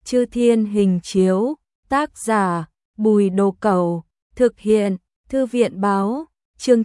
Chư Thiên Hình Chiếu, tác giả Bùi Đồ Cẩu, thực hiện Thư viện Báo, chương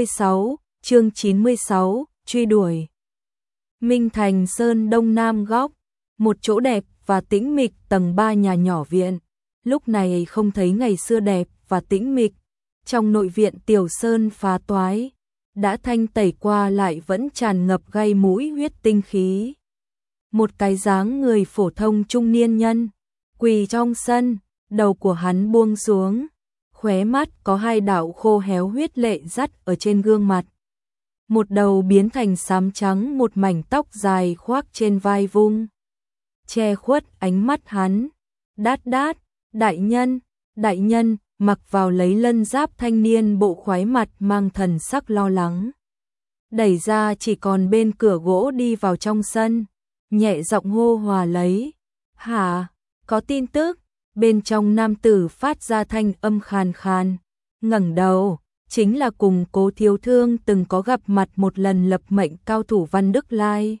96, truy đuổi. Minh Thành Sơn Đông Nam góc, một chỗ đẹp và tĩnh mịch tầng 3 nhà nhỏ viện, lúc này không thấy ngày xưa đẹp và tĩnh mịch, trong nội viện Tiểu Sơn phá toái, đã thanh tẩy qua lại vẫn tràn ngập gai mũi huyết tinh khí. Một cái dáng người phổ thông trung niên nhân, quỳ trong sân, đầu của hắn buông xuống, khóe mắt có hai đạo khô héo huyết lệ dắt ở trên gương mặt. Một đầu biến thành xám trắng, một mảnh tóc dài khoác trên vai vung, che khuất ánh mắt hắn. Đát, đại nhân, mặc vào lấy lân giáp thanh niên bộ khoái mặt mang thần sắc lo lắng. Đẩy ra chỉ còn bên cửa gỗ đi vào trong sân, nhẹ giọng hô hòa lấy. Hả, có tin tức? Bên trong nam tử phát ra thanh âm khàn khàn, ngẩng đầu, chính là cùng Cố Thiếu Thương từng có gặp mặt một lần lập mệnh cao thủ Văn Đức Lai.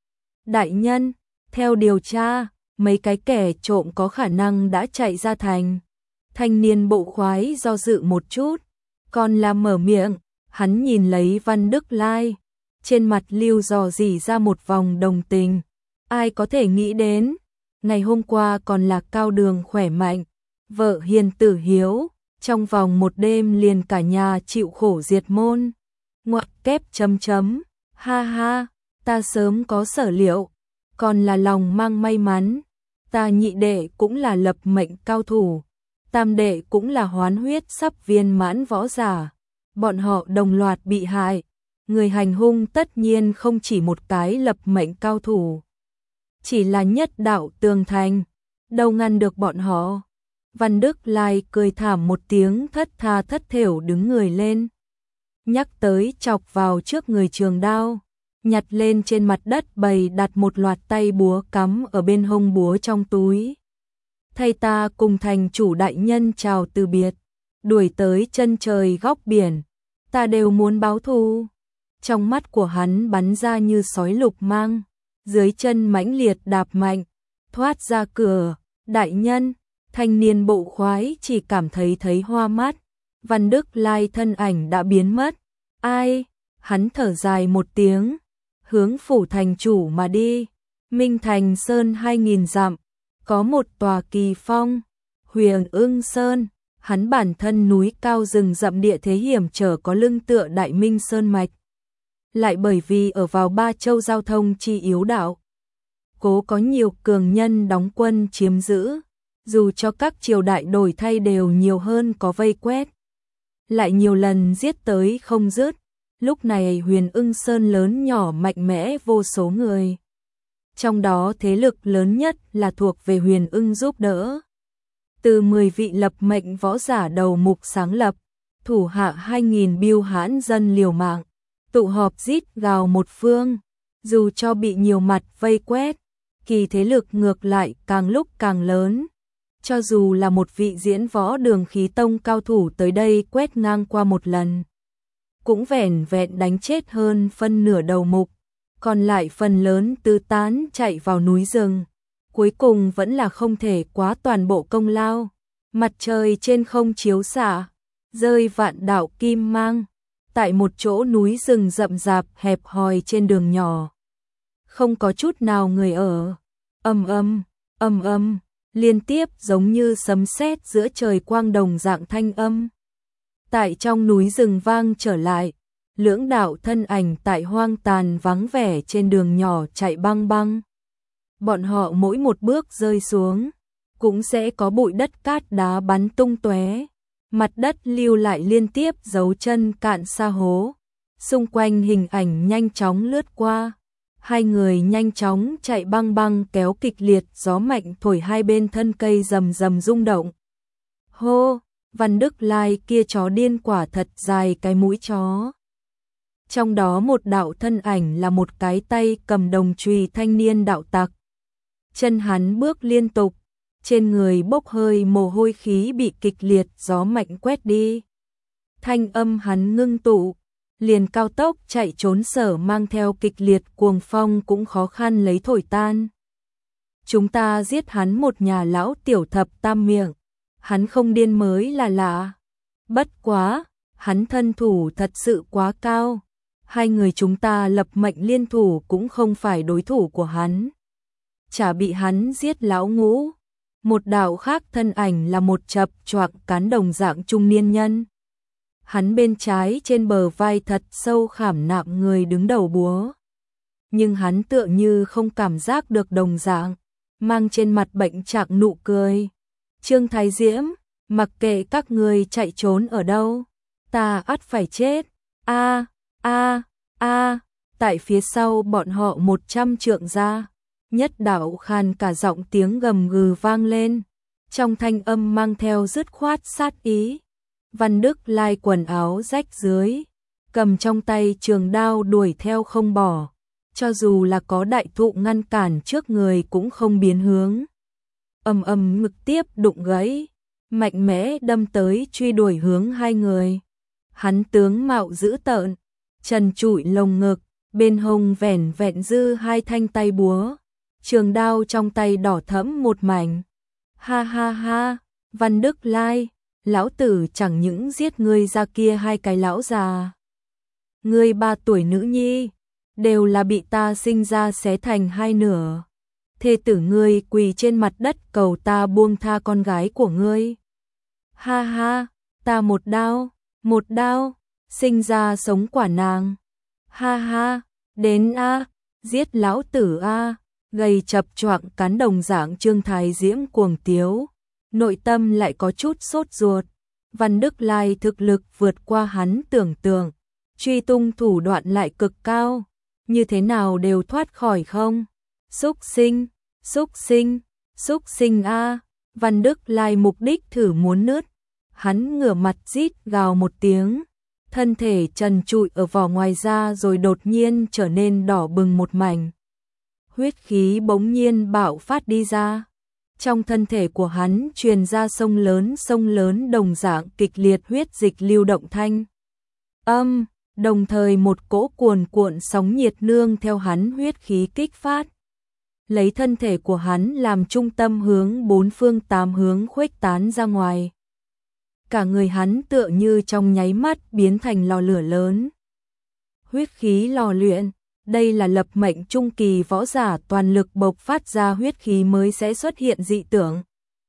Đại nhân, theo điều tra, mấy cái kẻ trộm có khả năng đã chạy ra thành. Thanh niên bộ khoái do dự một chút, còn là mở miệng, hắn nhìn lấy Văn Đức Lai, trên mặt lưu dò dỉ ra một vòng đồng tình. Ai có thể nghĩ đến, ngày hôm qua còn là cao đường khỏe mạnh, vợ hiền tử hiếu, trong vòng một đêm liền cả nhà chịu khổ diệt môn. Ngoặc kép chấm chấm, ha ha, ta sớm có sở liệu, còn là lòng mang may mắn, ta nhị đệ cũng là lập mệnh cao thủ, tam đệ cũng là hoán huyết sắp viên mãn võ giả, bọn họ đồng loạt bị hại, người hành hung tất nhiên không chỉ một cái lập mệnh cao thủ, chỉ là nhất đạo tường thành, đâu ngăn được bọn họ. Văn Đức Lai cười thảm một tiếng, thất tha thất thểu đứng người lên, nhắc tới chọc vào trước người trường đao, nhặt lên trên mặt đất bày đặt một loạt tay búa cắm ở bên hông búa trong túi. Thay ta cùng thành chủ đại nhân chào từ biệt, đuổi tới chân trời góc biển, ta đều muốn báo thù. Trong mắt của hắn bắn ra như sói lục mang, dưới chân mãnh liệt đạp mạnh, thoát ra cửa. Đại nhân, thanh niên bộ khoái chỉ cảm thấy hoa mắt, Văn Đức Lai thân ảnh đã biến mất. Ai? Hắn thở dài một tiếng, hướng phủ thành chủ mà đi. Minh Thành Sơn 2000 dặm, có một tòa kỳ phong, Huyền Ưng Sơn, hắn bản thân núi cao rừng rậm địa thế hiểm trở có lưng tựa Đại Minh Sơn mạch. Lại bởi vì ở vào ba châu giao thông chi yếu đạo, cố có nhiều cường nhân đóng quân chiếm giữ, dù cho các triều đại đổi thay đều nhiều hơn có vây quét, lại nhiều lần giết tới không dứt. Lúc này Huyền Ưng Sơn lớn nhỏ mạnh mẽ vô số người, trong đó thế lực lớn nhất là thuộc về Huyền Ưng giúp đỡ. Từ 10 vị lập mệnh võ giả đầu mục sáng lập, thủ hạ 2000 biêu hãn dân liều mạng, tụ họp rít gào một phương, dù cho bị nhiều mặt vây quét, kỳ thế lực ngược lại càng lúc càng lớn. Cho dù là một vị diễn võ Đường Khí Tông cao thủ tới đây quét ngang qua một lần, cũng vẻn vẹn đánh chết hơn phân nửa đầu mục, còn lại phần lớn tứ tán chạy vào núi rừng. Cuối cùng vẫn là không thể quá toàn bộ công lao. Mặt trời trên không chiếu xạ, rơi vạn đạo kim mang, tại một chỗ núi rừng rậm rạp hẹp hòi trên đường nhỏ, không có chút nào người ở. Ầm ầm, liên tiếp giống như sấm sét giữa trời quang đồng dạng thanh âm. Tại trong núi rừng vang trở lại, lưỡng đạo thân ảnh tại hoang tàn vắng vẻ trên đường nhỏ chạy băng băng. Bọn họ mỗi một bước rơi xuống, cũng sẽ có bụi đất cát đá bắn tung tóe, mặt đất lưu lại liên tiếp dấu chân cạn sa hố. Xung quanh hình ảnh nhanh chóng lướt qua, hai người nhanh chóng chạy băng băng kéo kịch liệt, gió mạnh thổi hai bên thân cây rầm rầm rung động. Hô, Văn Đức Lai kia chó điên quả thật dài cái mũi chó. Trong đó một đạo thân ảnh là một cái tay cầm đồng chùy thanh niên đạo tặc. Chân hắn bước liên tục, trên người bốc hơi mồ hôi khí bị kịch liệt gió mạnh quét đi. Thanh âm hắn ngưng tụ, liền cao tốc chạy trốn sở mang theo kịch liệt cuồng phong cũng khó khăn lấy thổi tan. chúng ta giết hắn một nhà lão tiểu thập tam miệng, hắn không điên mới là lạ. Bất quá, hắn thân thủ thật sự quá cao, hai người chúng ta lập mệnh liên thủ cũng không phải đối thủ của hắn. Chả bị hắn giết lão ngũ. Một đạo khác thân ảnh là một chập choạng cán đồng dạng trung niên nhân. Hắn bên trái trên bờ vai thật sâu khảm nạm người đứng đầu búa. Nhưng hắn tựa như không cảm giác được đồng dạng, mang trên mặt bệnh trạng nụ cười. Trương Thái Diễm, mặc kệ các người chạy trốn ở đâu, ta ắt phải chết. A a a, tại phía sau bọn họ 100 trượng ra, nhất đạo khàn cả giọng tiếng gầm gừ vang lên, trong thanh âm mang theo dứt khoát sát ý. Văn Đức Lai quần áo rách dưới, cầm trong tay trường đao đuổi theo không bỏ, cho dù là có đại thụ ngăn cản trước người cũng không biến hướng. Ầm ầm ngực tiếp đụng gãy, mạnh mẽ đâm tới truy đuổi hướng hai người. Hắn tướng mạo dữ tợn, trần trụi lồng ngực, bên hông vẻn vẹn dư hai thanh tay búa, trường đao trong tay đỏ thẫm một mảnh. Ha ha ha, Văn Đức Lai, lão tử chẳng những giết ngươi ra kia hai cái lão già. Ngươi 3 tuổi nữ nhi, đều là bị ta sinh ra xé thành hai nửa. Thê tử ngươi quỳ trên mặt đất cầu ta buông tha con gái của ngươi. Ha ha, ta một đao, sinh ra sống quả nàng. Ha ha, đến a, giết lão tử a, gầy chập choạng cán đồng dạng Trương Thái Diễm cuồng tiếu, nội tâm lại có chút sốt ruột. Văn Đức Lai thực lực vượt qua hắn tưởng tượng, truy tung thủ đoạn lại cực cao, như thế nào đều thoát khỏi không. Xúc sinh a, Văn Đức Lai mục đích thử muốn nứt. Hắn ngửa mặt rít gào một tiếng, thân thể trần trụi ở vỏ ngoài da rồi đột nhiên trở nên đỏ bừng một mảnh. Huyết khí bỗng nhiên bạo phát đi ra. Trong thân thể của hắn truyền ra sông lớn đồng dạng kịch liệt huyết dịch lưu động thanh âm, đồng thời một cỗ cuồn cuộn sóng nhiệt nương theo hắn huyết khí kích phát. Lấy thân thể của hắn làm trung tâm hướng 4 phương 8 hướng khuếch tán ra ngoài. Cả người hắn tựa như trong nháy mắt biến thành lò lửa lớn. Huyết khí lò luyện, đây là lập mệnh trung kỳ võ giả toàn lực bộc phát ra huyết khí mới sẽ xuất hiện dị tượng.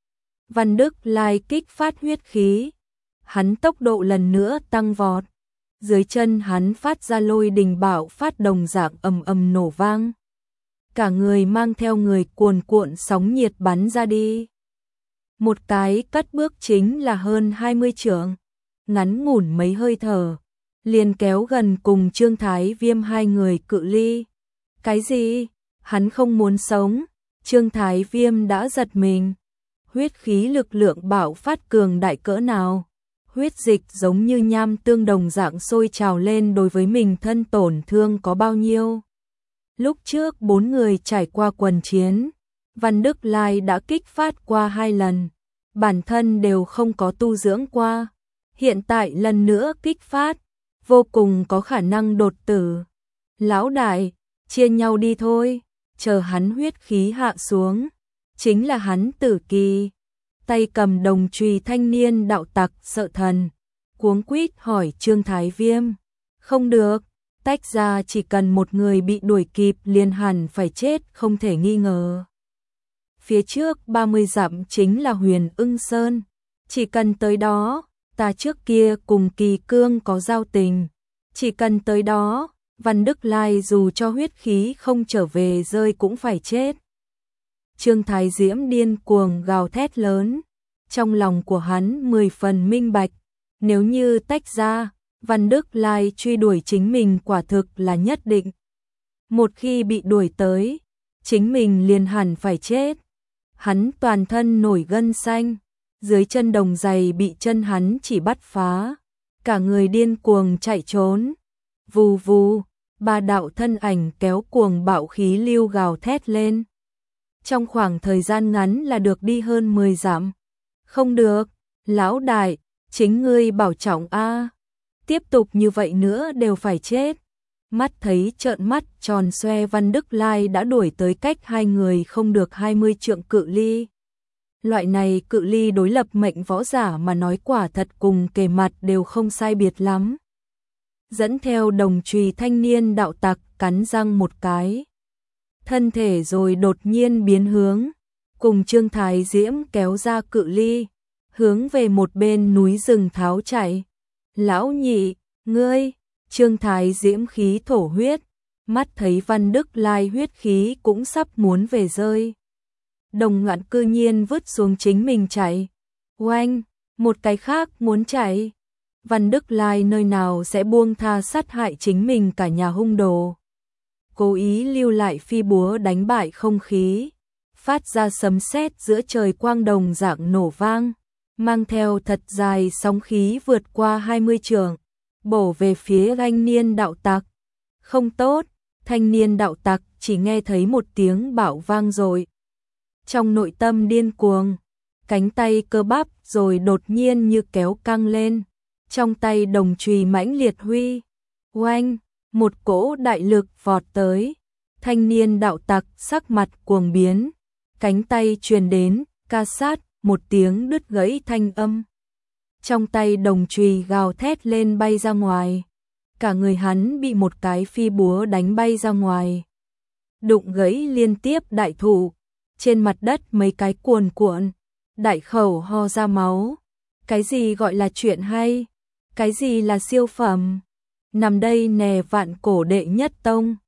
Văn Đức Lai kích phát huyết khí, hắn tốc độ lần nữa tăng vọt. Dưới chân hắn phát ra lôi đình bạo phát đồng dạng ầm ầm nổ vang. Cả người mang theo người cuồn cuộn sóng nhiệt bắn ra đi. Một cái cất bước chính là hơn 20 trượng, ngắn ngủn mấy hơi thở, liền kéo gần cùng Trương Thái Viêm hai người cự ly. Cái gì? Hắn không muốn sống? Trương Thái Viêm đã giật mình. Huyết khí lực lượng bạo phát cường đại cỡ nào? Huyết dịch giống như nham tương đồng dạng sôi trào lên đối với mình thân tổn thương có bao nhiêu? Lúc trước 4 người trải qua quần chiến, Văn Đức Lai đã kích phát qua 2 lần, bản thân đều không có tu dưỡng qua. Hiện tại lần nữa kích phát, vô cùng có khả năng đột tử. Lão đại, chia nhau đi thôi, chờ hắn huyết khí hạ xuống, chính là hắn tử kỳ. Tay cầm đồng chùy thanh niên đạo tặc sợ thần, cuống quýt hỏi Trương Thái Viêm. Không được, tách ra, chỉ cần một người bị đuổi kịp liền hẳn phải chết không thể nghi ngờ. Phía trước 30 dặm chính là Huyền Ưng Sơn, chỉ cần tới đó, ta trước kia cùng Kỳ Cương có giao tình, chỉ cần tới đó, Văn Đức Lai dù cho huyết khí không trở về rơi cũng phải chết. Trương Thái Diễm điên cuồng gào thét lớn, trong lòng của hắn 10 phần minh bạch, nếu như tách ra, Văn Đức Lai truy đuổi chính mình quả thực là nhất định. Một khi bị đuổi tới, chính mình liền hẳn phải chết. Hắn toàn thân nổi gân xanh, dưới chân đồng giày bị chân hắn chỉ bắt phá, cả người điên cuồng chạy trốn. Vù vù, 3 đạo thân ảnh kéo cuồng bạo khí lưu gào thét lên. Trong khoảng thời gian ngắn là được đi hơn 10 dặm. Không được, lão đại, chính ngươi bảo trọng a, tiếp tục như vậy nữa đều phải chết. Mắt thấy trợn mắt tròn xoe, Văn Đức Lai đã đuổi tới cách hai người không được 20 trượng cự ly. Loại này cự ly đối lập mệnh võ giả mà nói quả thật cùng kề mặt đều không sai biệt lắm. Dẫn theo đồng chùy, thanh niên đạo tặc cắn răng một cái. Thân thể rồi đột nhiên biến hướng, cùng Trương Thái Diễm kéo ra cự ly, hướng về một bên núi rừng tháo chạy. Lão nhị, ngươi! Trương Thái Diễm khí thổ huyết, mắt thấy Văn Đức Lai huyết khí cũng sắp muốn về rơi. Đồng Ngạn cư nhiên vứt xuống chính mình chạy. Oanh, một cái khác muốn chạy. Văn Đức Lai nơi nào sẽ buông tha sát hại chính mình cả nhà hung đồ. Cố ý lưu lại phi búa đánh bại không khí, phát ra sấm sét giữa trời quang đồng dạng nổ vang, mang theo thật dài sóng khí vượt qua 20 trượng, bổ về phía thanh niên đạo tặc. Không tốt, thanh niên đạo tặc chỉ nghe thấy một tiếng bạo vang rồi. Trong nội tâm điên cuồng, cánh tay cơ bắp rồi đột nhiên như kéo căng lên, trong tay đồng chùy mãnh liệt huy. Oanh, một cỗ đại lực vọt tới, thanh niên đạo tặc sắc mặt cuồng biến, cánh tay truyền đến, ca sát, một tiếng đứt gãy thanh âm. Trong tay đồng chùy gào thét lên bay ra ngoài, cả người hắn bị một cái phi búa đánh bay ra ngoài. Đụng gãy liên tiếp đại thụ, trên mặt đất mấy cái cuồn cuộn, đại khẩu ho ra máu. Cái gì gọi là chuyện hay? Cái gì là siêu phẩm? Nằm đây nè, vạn cổ đệ nhất tông.